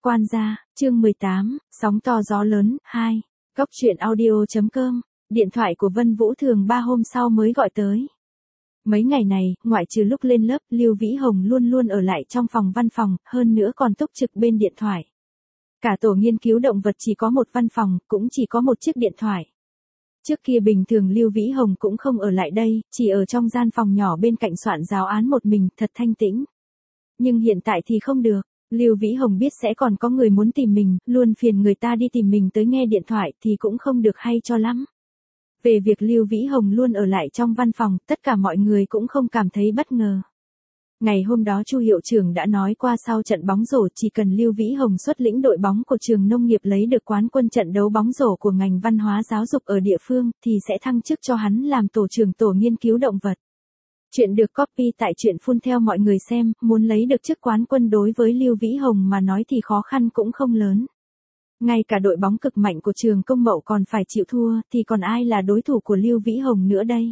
Quan gia, chương 18, sóng to gió lớn, 2. Góc truyện audio.com, điện thoại của Vân Vũ Thường 3 hôm sau mới gọi tới. Mấy ngày này, ngoại trừ lúc lên lớp, Lưu Vĩ Hồng luôn luôn ở lại trong phòng văn phòng, hơn nữa còn túc trực bên điện thoại. Cả tổ nghiên cứu động vật chỉ có một văn phòng, cũng chỉ có một chiếc điện thoại. Trước kia bình thường Lưu Vĩ Hồng cũng không ở lại đây, chỉ ở trong gian phòng nhỏ bên cạnh soạn giáo án một mình, thật thanh tĩnh. Nhưng hiện tại thì không được. Lưu Vĩ Hồng biết sẽ còn có người muốn tìm mình, luôn phiền người ta đi tìm mình tới nghe điện thoại thì cũng không được hay cho lắm. Về việc Lưu Vĩ Hồng luôn ở lại trong văn phòng, tất cả mọi người cũng không cảm thấy bất ngờ. Ngày hôm đó Chu hiệu trưởng đã nói qua sau trận bóng rổ chỉ cần Lưu Vĩ Hồng xuất lĩnh đội bóng của trường nông nghiệp lấy được quán quân trận đấu bóng rổ của ngành văn hóa giáo dục ở địa phương thì sẽ thăng chức cho hắn làm tổ trưởng tổ nghiên cứu động vật. Chuyện được copy tại truyện Phun theo mọi người xem, muốn lấy được chức quán quân đối với Lưu Vĩ Hồng mà nói thì khó khăn cũng không lớn. Ngay cả đội bóng cực mạnh của trường Công Mậu còn phải chịu thua thì còn ai là đối thủ của Lưu Vĩ Hồng nữa đây.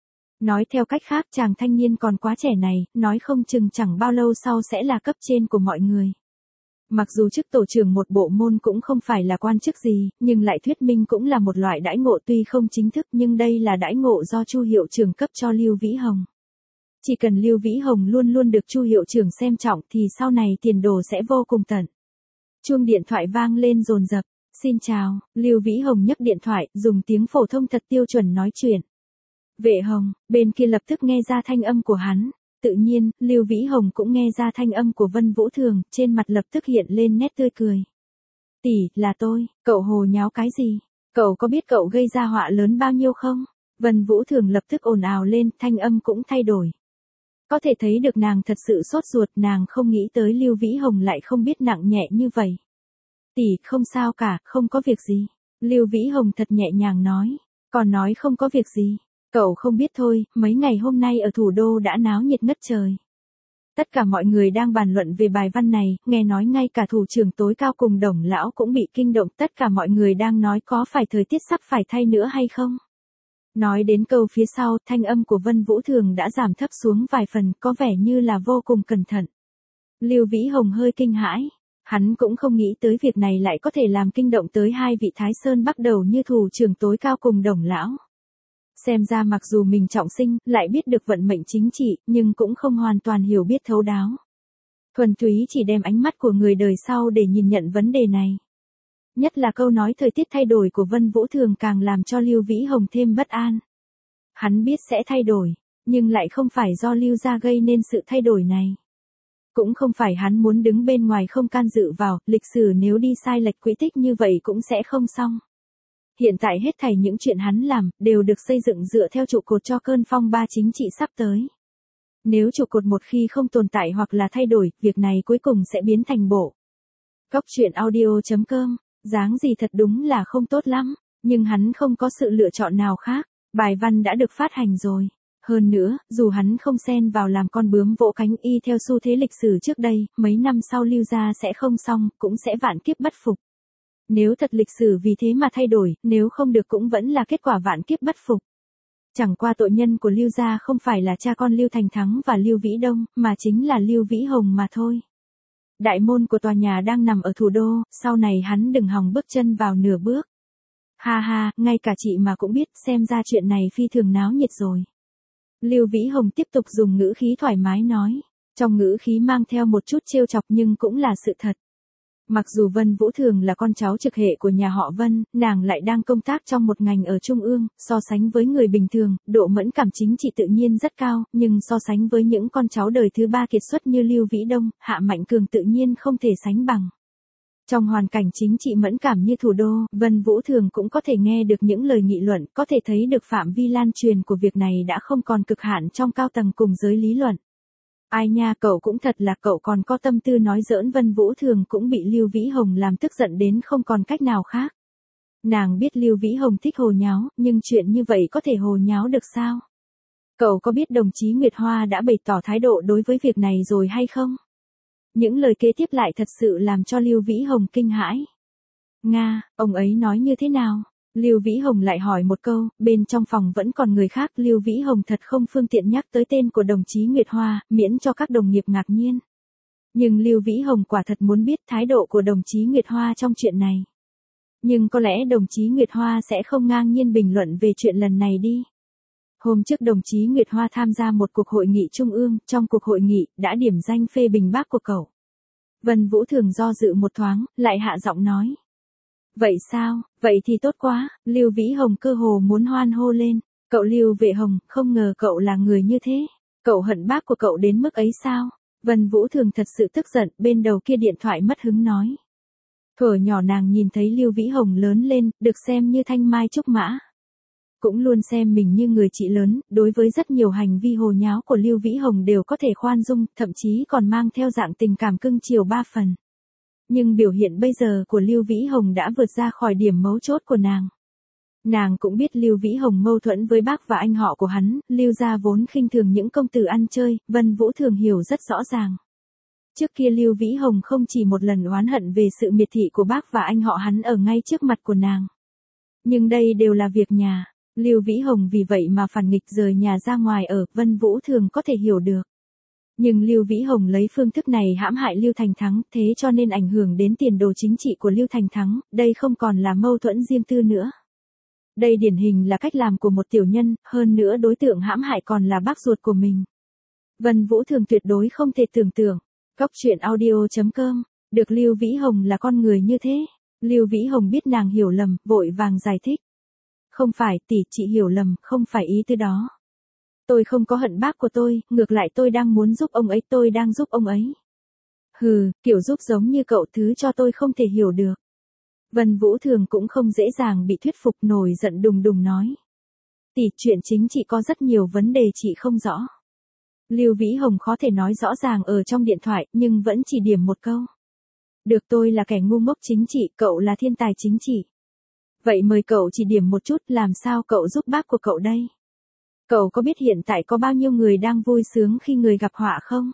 Nói theo cách khác chàng thanh niên còn quá trẻ này, nói không chừng chẳng bao lâu sau sẽ là cấp trên của mọi người. Mặc dù chức tổ trưởng một bộ môn cũng không phải là quan chức gì, nhưng lại thuyết minh cũng là một loại đãi ngộ tuy không chính thức nhưng đây là đãi ngộ do Chu hiệu trưởng cấp cho Lưu Vĩ Hồng. Chỉ cần Lưu Vĩ Hồng luôn luôn được Chu hiệu trưởng xem trọng thì sau này tiền đồ sẽ vô cùng tận. Chuông điện thoại vang lên dồn dập. Xin chào, Lưu Vĩ Hồng nhấc điện thoại, dùng tiếng phổ thông thật tiêu chuẩn nói chuyện. Vệ Hồng, bên kia lập tức nghe ra thanh âm của hắn. Tự nhiên, Lưu Vĩ Hồng cũng nghe ra thanh âm của Vân Vũ Thường, trên mặt lập tức hiện lên nét tươi cười. Tỷ, là tôi, cậu hồ nháo cái gì? Cậu có biết cậu gây ra họa lớn bao nhiêu không? Vân Vũ Thường lập tức ồn ào lên, thanh âm cũng thay đổi. Có thể thấy được nàng thật sự sốt ruột, nàng không nghĩ tới Lưu Vĩ Hồng lại không biết nặng nhẹ như vậy. Tỷ, không sao cả, không có việc gì. Lưu Vĩ Hồng thật nhẹ nhàng nói. Còn nói không có việc gì. Cậu không biết thôi, mấy ngày hôm nay ở thủ đô đã náo nhiệt ngất trời. Tất cả mọi người đang bàn luận về bài văn này, nghe nói ngay cả thủ trưởng tối cao cùng Đồng lão cũng bị kinh động, tất cả mọi người đang nói có phải thời tiết sắp phải thay nữa hay không. Nói đến câu phía sau, thanh âm của Vân Vũ Thường đã giảm thấp xuống vài phần, có vẻ như là vô cùng cẩn thận. Lưu Vĩ Hồng hơi kinh hãi. Hắn cũng không nghĩ tới việc này lại có thể làm kinh động tới hai vị Thái Sơn Bắc đầu như thủ trưởng tối cao cùng Đồng lão. Xem ra mặc dù mình trọng sinh, lại biết được vận mệnh chính trị, nhưng cũng không hoàn toàn hiểu biết thấu đáo. Thuần túy chỉ đem ánh mắt của người đời sau để nhìn nhận vấn đề này. Nhất là câu nói thời tiết thay đổi của Vân Vũ Thường càng làm cho Lưu Vĩ Hồng thêm bất an. Hắn biết sẽ thay đổi, nhưng lại không phải do Lưu gia gây nên sự thay đổi này. Cũng không phải hắn muốn đứng bên ngoài không can dự vào, lịch sử nếu đi sai lệch quỹ tích như vậy cũng sẽ không xong. Hiện tại hết thảy những chuyện hắn làm, đều được xây dựng dựa theo trụ cột cho cơn phong ba chính trị sắp tới. Nếu trụ cột một khi không tồn tại hoặc là thay đổi, việc này cuối cùng sẽ biến thành bộ. Góc truyện audio.com, dáng gì thật đúng là không tốt lắm, nhưng hắn không có sự lựa chọn nào khác, bài văn đã được phát hành rồi. Hơn nữa, dù hắn không xen vào làm con bướm vỗ cánh y theo xu thế lịch sử trước đây, mấy năm sau Lưu gia sẽ không xong, cũng sẽ vạn kiếp bất phục. Nếu thật lịch sử vì thế mà thay đổi, nếu không được cũng vẫn là kết quả vạn kiếp bất phục. Chẳng qua tội nhân của Lưu gia không phải là cha con Lưu Thành Thắng và Lưu Vĩ Đông, mà chính là Lưu Vĩ Hồng mà thôi. Đại môn của tòa nhà đang nằm ở thủ đô, sau này hắn đừng hòng bước chân vào nửa bước. Ha ha, ngay cả chị mà cũng biết, xem ra chuyện này phi thường náo nhiệt rồi. Lưu Vĩ Hồng tiếp tục dùng ngữ khí thoải mái nói, trong ngữ khí mang theo một chút trêu chọc nhưng cũng là sự thật. Mặc dù Vân Vũ Thường là con cháu trực hệ của nhà họ Vân, nàng lại đang công tác trong một ngành ở Trung ương, so sánh với người bình thường, độ mẫn cảm chính trị tự nhiên rất cao, nhưng so sánh với những con cháu đời thứ ba kiệt xuất như Lưu Vĩ Đông, Hạ Mạnh Cường tự nhiên không thể sánh bằng. Trong hoàn cảnh chính trị mẫn cảm như thủ đô, Vân Vũ Thường cũng có thể nghe được những lời nghị luận, có thể thấy được phạm vi lan truyền của việc này đã không còn cực hạn trong cao tầng cùng giới lý luận. Ai nha, cậu cũng thật là cậu còn có tâm tư nói giỡn. Vân Vũ Thường cũng bị Lưu Vĩ Hồng làm tức giận đến không còn cách nào khác. Nàng biết Lưu Vĩ Hồng thích hồ nháo, nhưng chuyện như vậy có thể hồ nháo được sao? Cậu có biết đồng chí Nguyệt Hoa đã bày tỏ thái độ đối với việc này rồi hay không? Những lời kế tiếp lại thật sự làm cho Lưu Vĩ Hồng kinh hãi. Nga, ông ấy nói như thế nào? Lưu Vĩ Hồng lại hỏi một câu, bên trong phòng vẫn còn người khác, Lưu Vĩ Hồng thật không phương tiện nhắc tới tên của đồng chí Nguyệt Hoa, miễn cho các đồng nghiệp ngạc nhiên. Nhưng Lưu Vĩ Hồng quả thật muốn biết thái độ của đồng chí Nguyệt Hoa trong chuyện này. Nhưng có lẽ đồng chí Nguyệt Hoa sẽ không ngang nhiên bình luận về chuyện lần này đi. Hôm trước đồng chí Nguyệt Hoa tham gia một cuộc hội nghị trung ương, trong cuộc hội nghị, đã điểm danh phê bình bác của cậu. Vân Vũ Thường do dự một thoáng, lại hạ giọng nói. Vậy sao, vậy thì tốt quá, Lưu Vĩ Hồng cơ hồ muốn hoan hô lên. Cậu Lưu Vệ Hồng, không ngờ cậu là người như thế. Cậu hận bác của cậu đến mức ấy sao? Vân Vũ Thường thật sự tức giận, bên đầu kia điện thoại mất hứng nói. Thuở nhỏ nàng nhìn thấy Lưu Vĩ Hồng lớn lên, được xem như thanh mai trúc mã. Cũng luôn xem mình như người chị lớn, đối với rất nhiều hành vi hồ nháo của Lưu Vĩ Hồng đều có thể khoan dung, thậm chí còn mang theo dạng tình cảm cưng chiều ba phần. Nhưng biểu hiện bây giờ của Lưu Vĩ Hồng đã vượt ra khỏi điểm mấu chốt của nàng. Nàng cũng biết Lưu Vĩ Hồng mâu thuẫn với bác và anh họ của hắn, Lưu gia vốn khinh thường những công tử ăn chơi, Vân Vũ Thường hiểu rất rõ ràng. Trước kia Lưu Vĩ Hồng không chỉ một lần oán hận về sự miệt thị của bác và anh họ hắn ở ngay trước mặt của nàng. Nhưng đây đều là việc nhà, Lưu Vĩ Hồng vì vậy mà phản nghịch rời nhà ra ngoài ở, Vân Vũ Thường có thể hiểu được. Nhưng Lưu Vĩ Hồng lấy phương thức này hãm hại Lưu Thành Thắng, thế cho nên ảnh hưởng đến tiền đồ chính trị của Lưu Thành Thắng, đây không còn là mâu thuẫn riêng tư nữa. Đây điển hình là cách làm của một tiểu nhân, hơn nữa đối tượng hãm hại còn là bác ruột của mình. Vân Vũ Thường tuyệt đối không thể tưởng tượng. Cóc truyện audio.com, được Lưu Vĩ Hồng là con người như thế. Lưu Vĩ Hồng biết nàng hiểu lầm, vội vàng giải thích. Không phải, tỷ, chị hiểu lầm, không phải ý tư đó. Tôi không có hận bác của tôi, ngược lại tôi đang muốn giúp ông ấy, tôi đang giúp ông ấy. Hừ, kiểu giúp giống như cậu thứ cho tôi không thể hiểu được. Vân Vũ Thường cũng không dễ dàng bị thuyết phục, nổi giận đùng đùng nói. Tỷ, chuyện chính trị có rất nhiều vấn đề chị không rõ. Lưu Vĩ Hồng khó thể nói rõ ràng ở trong điện thoại, nhưng vẫn chỉ điểm một câu. Được, tôi là kẻ ngu ngốc chính trị, cậu là thiên tài chính trị. Vậy mời cậu chỉ điểm một chút, làm sao cậu giúp bác của cậu đây? Cậu có biết hiện tại có bao nhiêu người đang vui sướng khi người gặp họa không?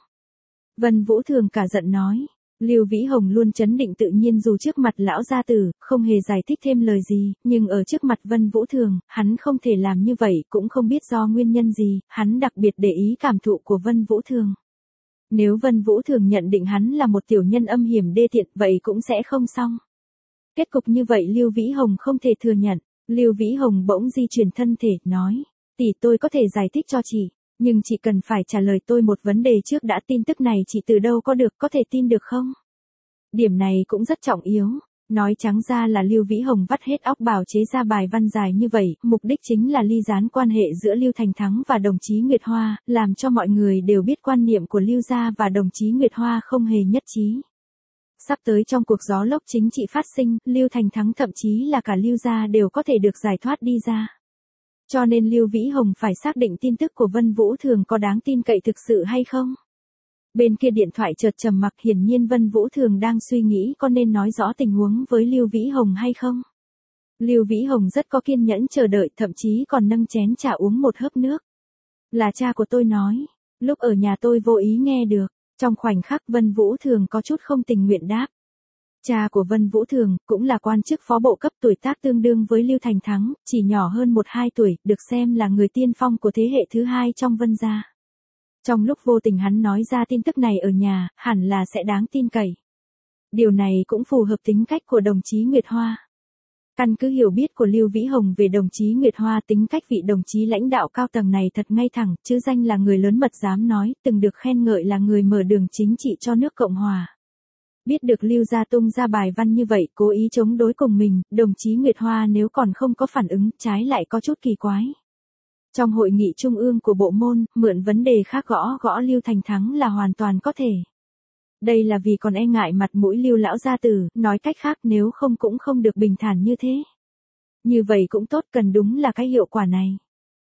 Vân Vũ Thường cả giận nói. Lưu Vĩ Hồng luôn trấn định tự nhiên dù trước mặt lão gia tử, không hề giải thích thêm lời gì, nhưng ở trước mặt Vân Vũ Thường, hắn không thể làm như vậy, cũng không biết do nguyên nhân gì, hắn đặc biệt để ý cảm thụ của Vân Vũ Thường. Nếu Vân Vũ Thường nhận định hắn là một tiểu nhân âm hiểm đê tiện, vậy cũng sẽ không xong. Kết cục như vậy Lưu Vĩ Hồng không thể thừa nhận. Lưu Vĩ Hồng bỗng di chuyển thân thể, nói, tỷ, tôi có thể giải thích cho chị, nhưng chị cần phải trả lời tôi một vấn đề trước đã, tin tức này chị từ đâu có được, có thể tin được không? Điểm này cũng rất trọng yếu. Nói trắng ra là Lưu Vĩ Hồng vắt hết óc bào chế ra bài văn dài như vậy, mục đích chính là ly gián quan hệ giữa Lưu Thành Thắng và đồng chí Nguyệt Hoa, làm cho mọi người đều biết quan niệm của Lưu gia và đồng chí Nguyệt Hoa không hề nhất trí. Sắp tới trong cuộc gió lốc chính trị phát sinh, Lưu Thành Thắng thậm chí là cả Lưu gia đều có thể được giải thoát đi ra. Cho nên Lưu Vĩ Hồng phải xác định tin tức của Vân Vũ Thường có đáng tin cậy thực sự hay không. Bên kia điện thoại chợt trầm mặc, hiển nhiên Vân Vũ Thường đang suy nghĩ có nên nói rõ tình huống với Lưu Vĩ Hồng hay không. Lưu Vĩ Hồng rất có kiên nhẫn chờ đợi, thậm chí còn nâng chén trà uống một hớp nước. Là cha của tôi nói, lúc ở nhà tôi vô ý nghe được. Trong khoảnh khắc Vân Vũ Thường có chút không tình nguyện đáp. Cha của Vân Vũ Thường cũng là quan chức phó bộ cấp, tuổi tác tương đương với Lưu Thành Thắng, chỉ nhỏ hơn 1-2 tuổi, được xem là người tiên phong của thế hệ thứ hai trong Vân gia. Trong lúc vô tình hắn nói ra tin tức này ở nhà, hẳn là sẽ đáng tin cậy. Điều này cũng phù hợp tính cách của đồng chí Nguyệt Hoa. Căn cứ hiểu biết của Lưu Vĩ Hồng về đồng chí Nguyệt Hoa, tính cách vị đồng chí lãnh đạo cao tầng này thật ngay thẳng, chứ danh là người lớn mật dám nói, từng được khen ngợi là người mở đường chính trị cho nước Cộng Hòa. Biết được Lưu gia tung ra bài văn như vậy, cố ý chống đối cùng mình, đồng chí Nguyệt Hoa nếu còn không có phản ứng, trái lại có chút kỳ quái. Trong hội nghị trung ương của bộ môn, mượn vấn đề khác gõ gõ Lưu Thành Thắng là hoàn toàn có thể. Đây là vì còn e ngại mặt mũi Lưu lão gia tử, nói cách khác nếu không cũng không được bình thản như thế. Như vậy cũng tốt, cần đúng là cái hiệu quả này.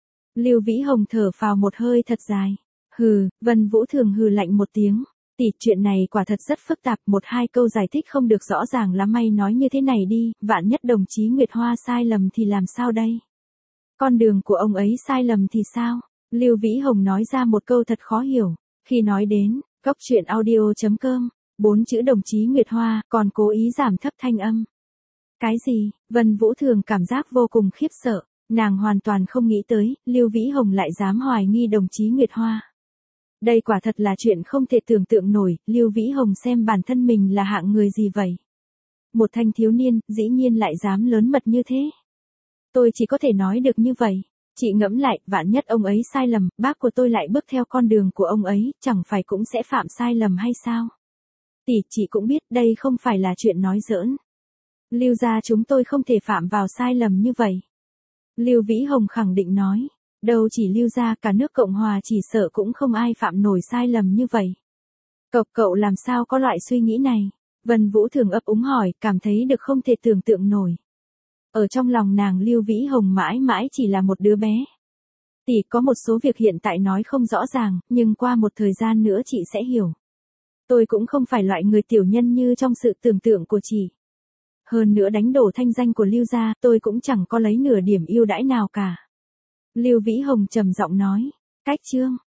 Lưu Vĩ Hồng thở phào một hơi thật dài. Hừ, Vân Vũ Thường hừ lạnh một tiếng. Tỷ, chuyện này quả thật rất phức tạp, 1-2 câu giải thích không được rõ ràng lắm, may nói như thế này đi, vạn nhất đồng chí Nguyệt Hoa sai lầm thì làm sao đây? Con đường của ông ấy sai lầm thì sao? Lưu Vĩ Hồng nói ra một câu thật khó hiểu. Khi nói đến cóc truyện audio.com, 4 chữ đồng chí Nguyệt Hoa, còn cố ý giảm thấp thanh âm. Cái gì? Vân Vũ Thường cảm giác vô cùng khiếp sợ, nàng hoàn toàn không nghĩ tới, Lưu Vĩ Hồng lại dám hoài nghi đồng chí Nguyệt Hoa. Đây quả thật là chuyện không thể tưởng tượng nổi, Lưu Vĩ Hồng xem bản thân mình là hạng người gì vậy? Một thanh thiếu niên, dĩ nhiên lại dám lớn mật như thế. Tôi chỉ có thể nói được như vậy. Chị ngẫm lại, vạn nhất ông ấy sai lầm, bác của tôi lại bước theo con đường của ông ấy, chẳng phải cũng sẽ phạm sai lầm hay sao? Tỷ, chị cũng biết đây không phải là chuyện nói giỡn. Lưu gia chúng tôi không thể phạm vào sai lầm như vậy. Lưu Vĩ Hồng khẳng định nói. Đâu chỉ Lưu gia, cả nước Cộng Hòa chỉ sợ cũng không ai phạm nổi sai lầm như vậy. Cậu làm sao có loại suy nghĩ này? Vân Vũ Thường ấp úng hỏi, cảm thấy được không thể tưởng tượng nổi. Ở trong lòng nàng Lưu Vĩ Hồng mãi mãi chỉ là một đứa bé. Tỷ, có một số việc hiện tại nói không rõ ràng, nhưng qua một thời gian nữa chị sẽ hiểu. Tôi cũng không phải loại người tiểu nhân như trong sự tưởng tượng của chị. Hơn nữa đánh đổ thanh danh của Lưu gia, tôi cũng chẳng có lấy nửa điểm ưu đãi nào cả. Lưu Vĩ Hồng trầm giọng nói. Cách chương